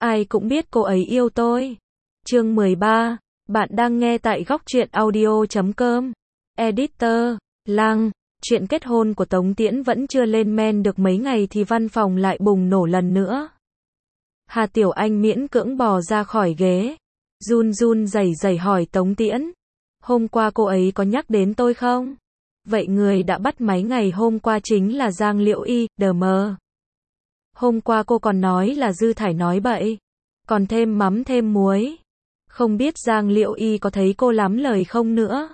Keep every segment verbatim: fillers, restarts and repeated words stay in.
ai cũng biết cô ấy yêu tôi. Chương mười ba, bạn đang nghe tại góc truyện audio chấm com. Editor, Lăng, chuyện kết hôn của Tống Tiễn vẫn chưa lên men được mấy ngày thì văn phòng lại bùng nổ lần nữa. Hà Tiểu Anh miễn cưỡng bò ra khỏi ghế, run run rẩy rẩy hỏi Tống Tiễn, hôm qua cô ấy có nhắc đến tôi không? Vậy người đã bắt máy ngày hôm qua chính là Giang Liễu Y, đờ mờ. Hôm qua cô còn nói là Dư Thải nói bậy, còn thêm mắm thêm muối. Không biết Giang Liễu Y có thấy cô lắm lời không nữa?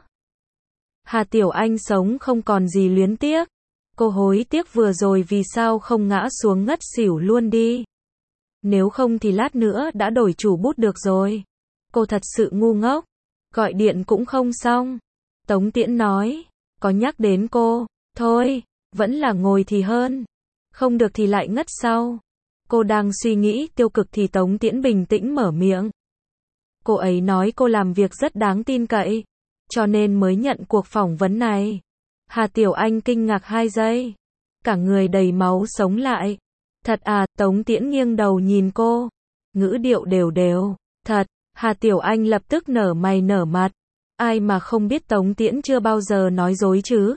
Hà Tiểu Anh sống không còn gì luyến tiếc. Cô hối tiếc vừa rồi vì sao không ngã xuống ngất xỉu luôn đi. Nếu không thì lát nữa đã đổi chủ bút được rồi. Cô thật sự ngu ngốc. Gọi điện cũng không xong. Tống Tiễn nói, có nhắc đến cô, thôi, vẫn là ngồi thì hơn. Không được thì lại ngất sau. Cô đang suy nghĩ tiêu cực thì Tống Tiễn bình tĩnh mở miệng. Cô ấy nói cô làm việc rất đáng tin cậy, cho nên mới nhận cuộc phỏng vấn này. Hà Tiểu Anh kinh ngạc hai giây. Cả người đầy máu sống lại. Thật à, Tống Tiễn nghiêng đầu nhìn cô. Ngữ điệu đều đều. Thật, Hà Tiểu Anh lập tức nở mày nở mặt. Ai mà không biết Tống Tiễn chưa bao giờ nói dối chứ.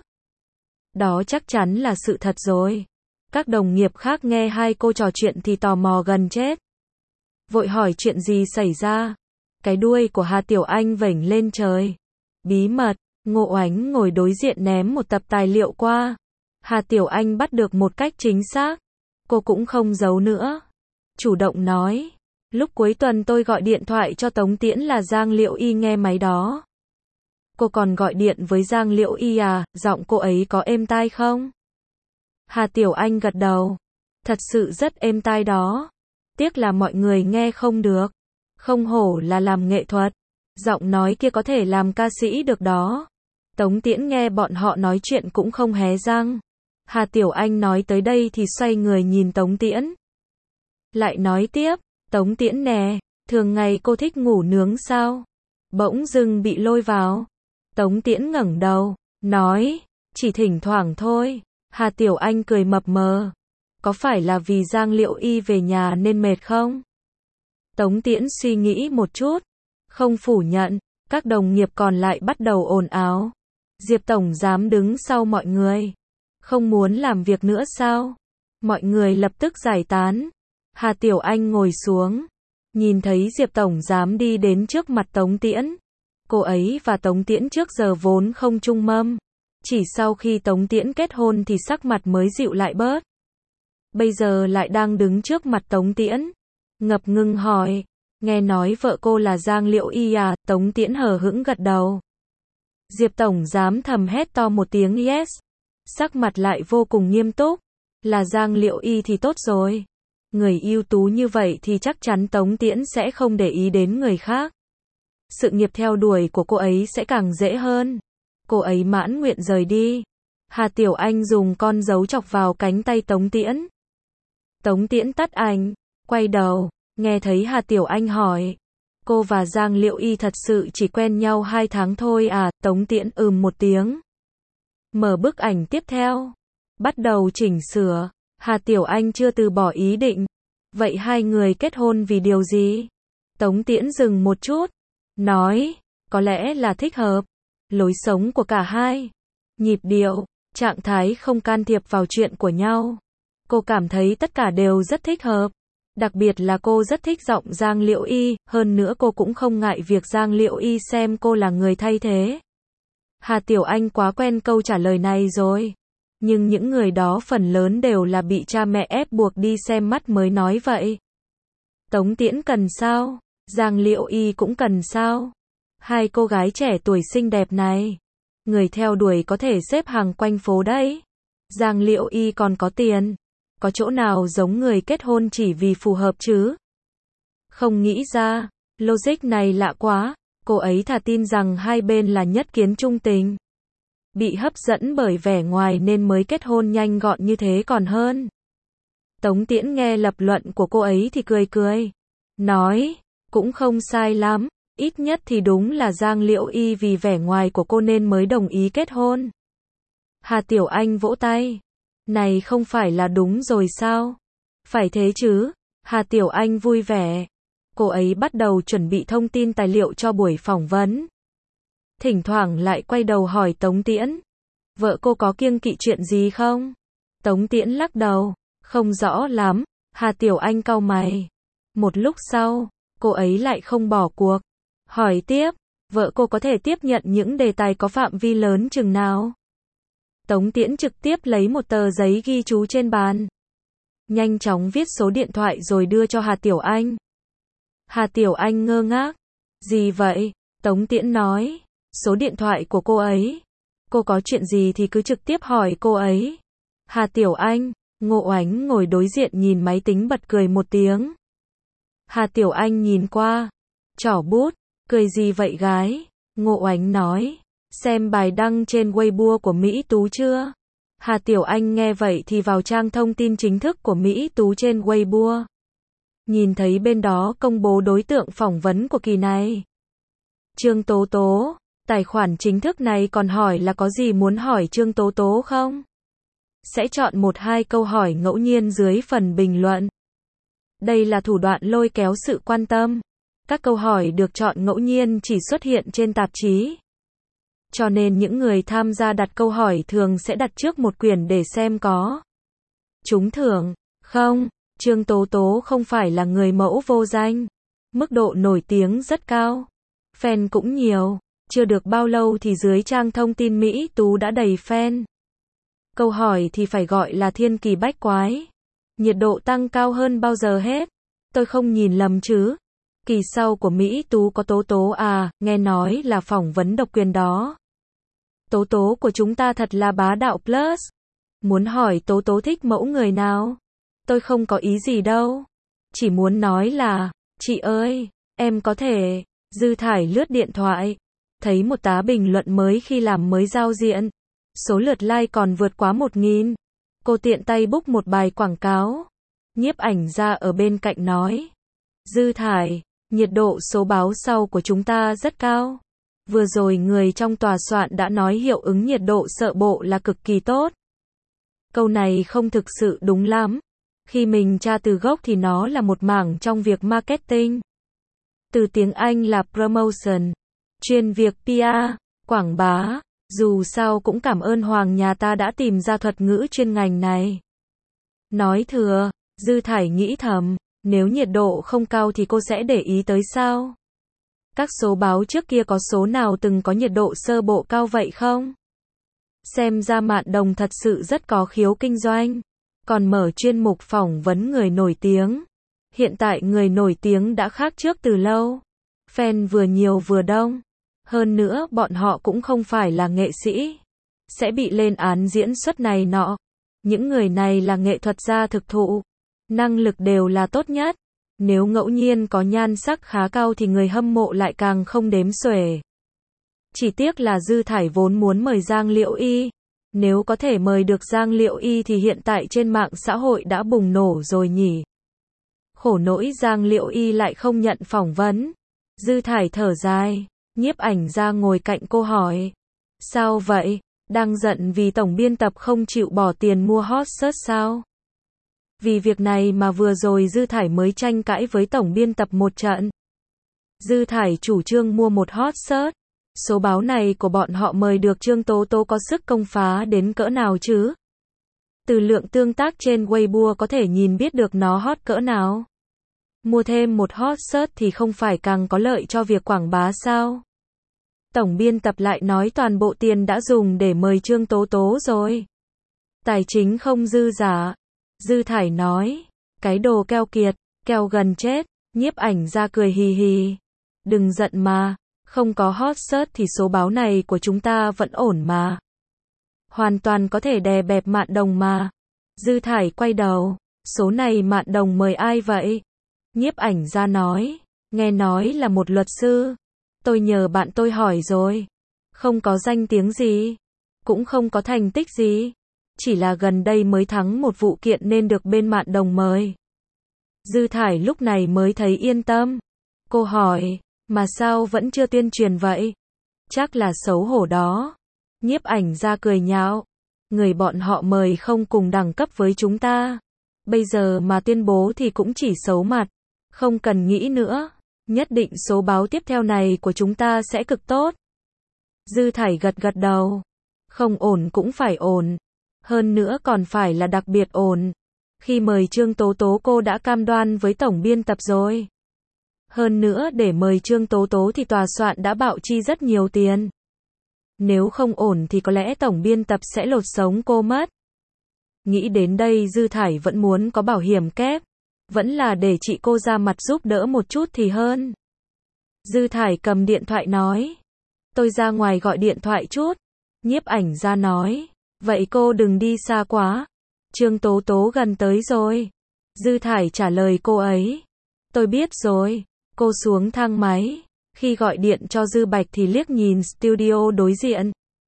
Đó chắc chắn là sự thật rồi. Các đồng nghiệp khác nghe hai cô trò chuyện thì tò mò gần chết. Vội hỏi chuyện gì xảy ra. Cái đuôi của Hà Tiểu Anh vểnh lên trời. Bí mật, Ngộ Oánh ngồi đối diện ném một tập tài liệu qua. Hà Tiểu Anh bắt được một cách chính xác. Cô cũng không giấu nữa. Chủ động nói. Lúc cuối tuần tôi gọi điện thoại cho Tống Tiễn là Giang Liễu Y nghe máy đó. Cô còn gọi điện với Giang Liễu Y à, giọng cô ấy có êm tai không? Hà Tiểu Anh gật đầu. Thật sự rất êm tai đó. Tiếc là mọi người nghe không được. Không hổ là làm nghệ thuật. Giọng nói kia có thể làm ca sĩ được đó. Tống Tiễn nghe bọn họ nói chuyện cũng không hé răng. Hà Tiểu Anh nói tới đây thì xoay người nhìn Tống Tiễn. Lại nói tiếp, Tống Tiễn nè, thường ngày cô thích ngủ nướng sao? Bỗng dưng bị lôi vào. Tống Tiễn ngẩng đầu, nói, chỉ thỉnh thoảng thôi. Hà Tiểu Anh cười mập mờ. Có phải là vì Giang Liễu Y về nhà nên mệt không? Tống Tiễn suy nghĩ một chút. Không phủ nhận. Các đồng nghiệp còn lại bắt đầu ồn ào. Diệp Tổng Giám đứng sau mọi người. Không muốn làm việc nữa sao? Mọi người lập tức giải tán. Hà Tiểu Anh ngồi xuống. Nhìn thấy Diệp Tổng Giám đi đến trước mặt Tống Tiễn. Cô ấy và Tống Tiễn trước giờ vốn không chung mâm. Chỉ sau khi Tống Tiễn kết hôn thì sắc mặt mới dịu lại bớt. Bây giờ lại đang đứng trước mặt Tống Tiễn. Ngập ngừng hỏi. Nghe nói vợ cô là Giang Liễu Y à? Tống Tiễn hờ hững gật đầu. Diệp Tổng Giám thầm hét to một tiếng yes. Sắc mặt lại vô cùng nghiêm túc. Là Giang Liễu Y thì tốt rồi. Người ưu tú như vậy thì chắc chắn Tống Tiễn sẽ không để ý đến người khác. Sự nghiệp theo đuổi của cô ấy sẽ càng dễ hơn. Cô ấy mãn nguyện rời đi. Hà Tiểu Anh dùng con dấu chọc vào cánh tay Tống Tiễn. Tống Tiễn tắt ảnh, quay đầu, nghe thấy Hà Tiểu Anh hỏi. Cô và Giang Liễu Y thật sự chỉ quen nhau hai tháng thôi à? Tống Tiễn ừm một tiếng. Mở bức ảnh tiếp theo. Bắt đầu chỉnh sửa. Hà Tiểu Anh chưa từ bỏ ý định. Vậy hai người kết hôn vì điều gì? Tống Tiễn dừng một chút. Nói, có lẽ là thích hợp. Lối sống của cả hai. Nhịp điệu, trạng thái không can thiệp vào chuyện của nhau. Cô cảm thấy tất cả đều rất thích hợp. Đặc biệt là cô rất thích giọng Giang Liễu Y, hơn nữa cô cũng không ngại việc Giang Liễu Y xem cô là người thay thế. Hà Tiểu Anh quá quen câu trả lời này rồi. Nhưng những người đó phần lớn đều là bị cha mẹ ép buộc đi xem mắt mới nói vậy. Tống Tiễn cần sao? Giang Liễu Y cũng cần sao? Hai cô gái trẻ tuổi xinh đẹp này. Người theo đuổi có thể xếp hàng quanh phố đấy. Giang Liễu Y còn có tiền. Có chỗ nào giống người kết hôn chỉ vì phù hợp chứ? Không nghĩ ra. Logic này lạ quá. Cô ấy thà tin rằng hai bên là nhất kiến chung tình. Bị hấp dẫn bởi vẻ ngoài nên mới kết hôn nhanh gọn như thế còn hơn. Tống Tiễn nghe lập luận của cô ấy thì cười cười. Nói, cũng không sai lắm. Ít nhất thì đúng là Giang Liễu Y vì vẻ ngoài của cô nên mới đồng ý kết hôn. Hà Tiểu Anh vỗ tay. Này không phải là đúng rồi sao? Phải thế chứ. Hà Tiểu Anh vui vẻ. Cô ấy bắt đầu chuẩn bị thông tin tài liệu cho buổi phỏng vấn. Thỉnh thoảng lại quay đầu hỏi Tống Tiễn. Vợ cô có kiêng kỵ chuyện gì không? Tống Tiễn lắc đầu. Không rõ lắm. Hà Tiểu Anh cau mày. Một lúc sau, cô ấy lại không bỏ cuộc. Hỏi tiếp, vợ cô có thể tiếp nhận những đề tài có phạm vi lớn chừng nào? Tống Tiễn trực tiếp lấy một tờ giấy ghi chú trên bàn. Nhanh chóng viết số điện thoại rồi đưa cho Hà Tiểu Anh. Hà Tiểu Anh ngơ ngác. Gì vậy? Tống Tiễn nói. Số điện thoại của cô ấy. Cô có chuyện gì thì cứ trực tiếp hỏi cô ấy. Hà Tiểu Anh, Ngộ Ánh ngồi đối diện nhìn máy tính bật cười một tiếng. Hà Tiểu Anh nhìn qua. Trỏ bút. Cười gì vậy gái? Ngộ Ánh nói. Xem bài đăng trên Weibo của Mỹ Tú chưa? Hà Tiểu Anh nghe vậy thì vào trang thông tin chính thức của Mỹ Tú trên Weibo. Nhìn thấy bên đó công bố đối tượng phỏng vấn của kỳ này. Trương Tố Tố. Tài khoản chính thức này còn hỏi là có gì muốn hỏi Trương Tố Tố không? Sẽ chọn một hai câu hỏi ngẫu nhiên dưới phần bình luận. Đây là thủ đoạn lôi kéo sự quan tâm. Các câu hỏi được chọn ngẫu nhiên chỉ xuất hiện trên tạp chí. Cho nên những người tham gia đặt câu hỏi thường sẽ đặt trước một quyển để xem có trúng thưởng không. Trương Tố Tố không phải là người mẫu vô danh. Mức độ nổi tiếng rất cao. Fan cũng nhiều. Chưa được bao lâu thì dưới trang thông tin Mỹ Tú đã đầy fan. Câu hỏi thì phải gọi là thiên kỳ bách quái. Nhiệt độ tăng cao hơn bao giờ hết. Tôi không nhìn lầm chứ. Kỳ sau của Mỹ Tú có Tố Tố à, nghe nói là phỏng vấn độc quyền đó. Tố Tố của chúng ta thật là bá đạo plus. Muốn hỏi Tố Tố thích mẫu người nào? Tôi không có ý gì đâu. Chỉ muốn nói là, chị ơi, em có thể. Dư Thải lướt điện thoại. Thấy một tá bình luận mới khi làm mới giao diện. Số lượt like còn vượt quá một nghìn. Cô tiện tay book một bài quảng cáo. Nhiếp ảnh ra ở bên cạnh nói. Dư Thải, nhiệt độ số báo sau của chúng ta rất cao. Vừa rồi người trong tòa soạn đã nói hiệu ứng nhiệt độ sợ bộ là cực kỳ tốt. Câu này không thực sự đúng lắm. Khi mình tra từ gốc thì nó là một mảng trong việc marketing. Từ tiếng Anh là promotion. Chuyên việc pê e, quảng bá. Dù sao cũng cảm ơn Hoàng nhà ta đã tìm ra thuật ngữ chuyên ngành này. Nói thừa, Dư Thải nghĩ thầm, nếu nhiệt độ không cao thì cô sẽ để ý tới sao? Các số báo trước kia có số nào từng có nhiệt độ sơ bộ cao vậy không? Xem ra Mạn Đồng thật sự rất có khiếu kinh doanh. Còn mở chuyên mục phỏng vấn người nổi tiếng. Hiện tại người nổi tiếng đã khác trước từ lâu. Fan vừa nhiều vừa đông. Hơn nữa bọn họ cũng không phải là nghệ sĩ. Sẽ bị lên án diễn xuất này nọ. Những người này là nghệ thuật gia thực thụ. Năng lực đều là tốt nhất. Nếu ngẫu nhiên có nhan sắc khá cao thì người hâm mộ lại càng không đếm xuể. Chỉ tiếc là Dư Thải vốn muốn mời Giang Liễu Y. Nếu có thể mời được Giang Liễu Y thì hiện tại trên mạng xã hội đã bùng nổ rồi nhỉ. Khổ nỗi Giang Liễu Y lại không nhận phỏng vấn. Dư Thải thở dài. Nhiếp ảnh ra ngồi cạnh cô hỏi. Sao vậy? Đang giận vì tổng biên tập không chịu bỏ tiền mua hot search sao? Vì việc này mà vừa rồi Dư Thải mới tranh cãi với tổng biên tập một trận. Dư Thải chủ trương mua một hot search. Số báo này của bọn họ mời được Trương Tố Tố có sức công phá đến cỡ nào chứ? Từ lượng tương tác trên Weibo có thể nhìn biết được nó hot cỡ nào. Mua thêm một hot search thì không phải càng có lợi cho việc quảng bá sao? Tổng biên tập lại nói toàn bộ tiền đã dùng để mời Trương Tố Tố rồi. Tài chính không dư giả. Dư Thải nói. Cái đồ keo kiệt, keo gần chết. Nhiếp ảnh ra cười hì hì. Đừng giận mà. Không có hot search thì số báo này của chúng ta vẫn ổn mà. Hoàn toàn có thể đè bẹp Mạn Đồng mà. Dư Thải quay đầu. Số này Mạn Đồng mời ai vậy? Nhiếp ảnh ra nói. Nghe nói là một luật sư. Tôi nhờ bạn tôi hỏi rồi. Không có danh tiếng gì. Cũng không có thành tích gì. Chỉ là gần đây mới thắng một vụ kiện nên được bên Mạn Đồng mời. Dư Thải lúc này mới thấy yên tâm. Cô hỏi. Mà sao vẫn chưa tuyên truyền vậy? Chắc là xấu hổ đó. Nhiếp ảnh ra cười nhạo. Người bọn họ mời không cùng đẳng cấp với chúng ta. Bây giờ mà tuyên bố thì cũng chỉ xấu mặt. Không cần nghĩ nữa. Nhất định số báo tiếp theo này của chúng ta sẽ cực tốt. Dư Thải gật gật đầu. Không ổn cũng phải ổn. Hơn nữa còn phải là đặc biệt ổn. Khi mời Trương Tố Tố cô đã cam đoan với tổng biên tập rồi. Hơn nữa để mời Trương Tố Tố thì tòa soạn đã bạo chi rất nhiều tiền. Nếu không ổn thì có lẽ tổng biên tập sẽ lột sống cô mất. Nghĩ đến đây Dư Thải vẫn muốn có bảo hiểm kép. Vẫn là để chị cô ra mặt giúp đỡ một chút thì hơn. Dư Thải cầm điện thoại nói. Tôi ra ngoài gọi điện thoại chút. Nhiếp ảnh ra nói. Vậy cô đừng đi xa quá. Trương Tố Tố gần tới rồi. Dư Thải trả lời cô ấy. Tôi biết rồi. Cô xuống thang máy. Khi gọi điện cho Dư Bạch thì liếc nhìn studio đối diện.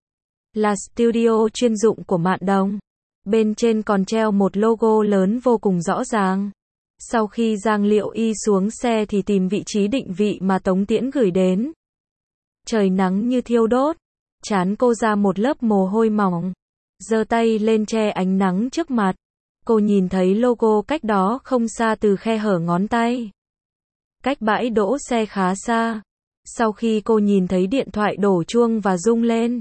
Là studio chuyên dụng của Mạn Đồng. Bên trên còn treo một logo lớn vô cùng rõ ràng. Sau khi Giang Liệu Y xuống xe thì tìm vị trí định vị mà Tống Tiễn gửi đến. Trời nắng như thiêu đốt. Trán cô ra một lớp mồ hôi mỏng. Giơ tay lên che ánh nắng trước mặt. Cô nhìn thấy logo cách đó không xa từ khe hở ngón tay. Cách bãi đỗ xe khá xa. Sau khi cô nhìn thấy điện thoại đổ chuông và rung lên.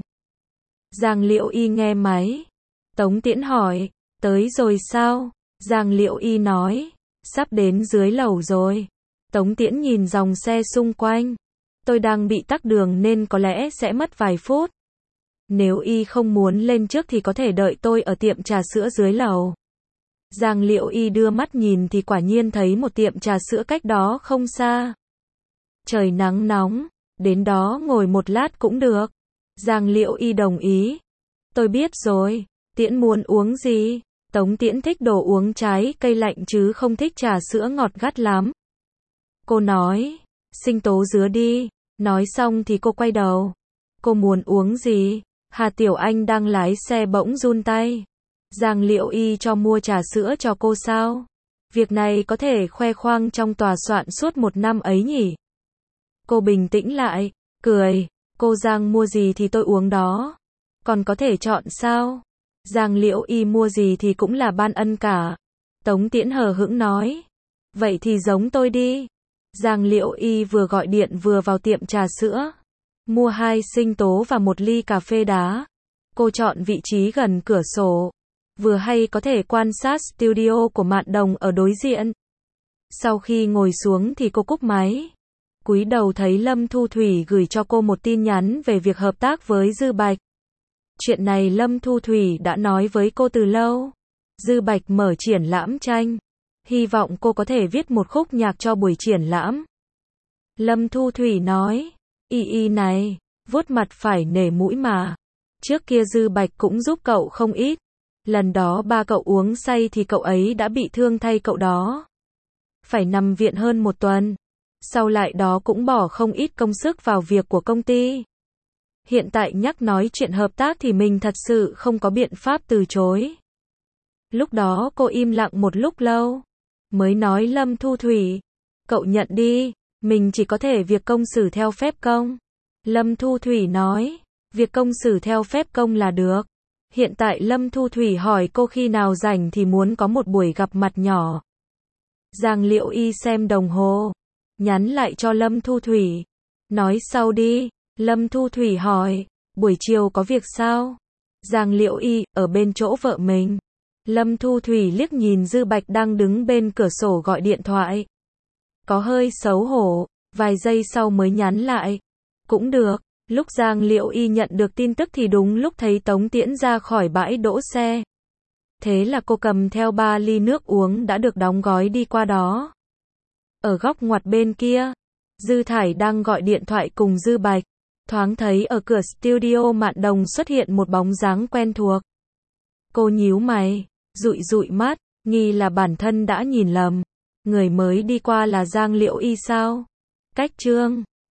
Giang Liệu Y nghe máy. Tống Tiễn hỏi, tới rồi sao? Giang Liệu Y nói, sắp đến dưới lầu rồi. Tống Tiễn nhìn dòng xe xung quanh. Tôi đang bị tắc đường nên có lẽ sẽ mất vài phút. Nếu Y không muốn lên trước thì có thể đợi tôi ở tiệm trà sữa dưới lầu. Giang Liệu Y đưa mắt nhìn thì quả nhiên thấy một tiệm trà sữa cách đó không xa. Trời nắng nóng, đến đó ngồi một lát cũng được. Giang Liệu Y đồng ý. Tôi biết rồi, Tiễn muốn uống gì? Tống Tiễn thích đồ uống trái cây lạnh chứ không thích trà sữa ngọt gắt lắm. Cô nói, sinh tố dứa đi. Nói xong thì cô quay đầu. Cô muốn uống gì? Hà Tiểu Anh đang lái xe bỗng run tay. Giang Liệu Y cho mua trà sữa cho cô sao? Việc này có thể khoe khoang trong tòa soạn suốt một năm ấy nhỉ? Cô bình tĩnh lại, cười. Cô Giang mua gì thì tôi uống đó. Còn có thể chọn sao? Giang Liễu Y mua gì thì cũng là ban ân cả. Tống Tiễn hờ hững nói. Vậy thì giống tôi đi. Giang Liễu Y vừa gọi điện vừa vào tiệm trà sữa. Mua hai sinh tố và một ly cà phê đá. Cô chọn vị trí gần cửa sổ. Vừa hay có thể quan sát studio của Mạn Đồng ở đối diện. Sau khi ngồi xuống thì cô cúp máy. Cúi đầu thấy Lâm Thu Thủy gửi cho cô một tin nhắn về việc hợp tác với Dư Bạch. Chuyện này Lâm Thu Thủy đã nói với cô từ lâu. Dư Bạch mở triển lãm tranh. Hy vọng cô có thể viết một khúc nhạc cho buổi triển lãm. Lâm Thu Thủy nói. Y y này, vuốt mặt phải nể mũi mà. Trước kia Dư Bạch cũng giúp cậu không ít. Lần đó ba cậu uống say thì cậu ấy đã bị thương thay cậu đó. Phải nằm viện hơn một tuần. Sau lại đó cũng bỏ không ít công sức vào việc của công ty. Hiện tại nhắc nói chuyện hợp tác thì mình thật sự không có biện pháp từ chối. Lúc đó cô im lặng một lúc lâu. Mới nói Lâm Thu Thủy. Cậu nhận đi, mình chỉ có thể việc công xử theo phép công. Lâm Thu Thủy nói. Việc công xử theo phép công là được. Hiện tại Lâm Thu Thủy hỏi cô khi nào rảnh thì muốn có một buổi gặp mặt nhỏ. Giang Liễu Y xem đồng hồ. Nhắn lại cho Lâm Thu Thủy. Nói sau đi. Lâm Thu Thủy hỏi. Buổi chiều có việc sao? Giang Liễu Y, ở bên chỗ vợ mình. Lâm Thu Thủy liếc nhìn Dư Bạch đang đứng bên cửa sổ gọi điện thoại. Có hơi xấu hổ. Vài giây sau mới nhắn lại. Cũng được. Lúc Giang Liễu Y nhận được tin tức thì đúng lúc thấy Tống Tiễn ra khỏi bãi đỗ xe. Thế là cô cầm theo ba ly nước uống đã được đóng gói đi qua đó. Ở góc ngoặt bên kia, Dư Thải đang gọi điện thoại cùng Dư Bạch. Thoáng thấy ở cửa studio Mạn Đồng xuất hiện một bóng dáng quen thuộc. Cô nhíu mày, dụi dụi mắt, nghi là bản thân đã nhìn lầm. Người mới đi qua là Giang Liễu Y sao? Cách Trương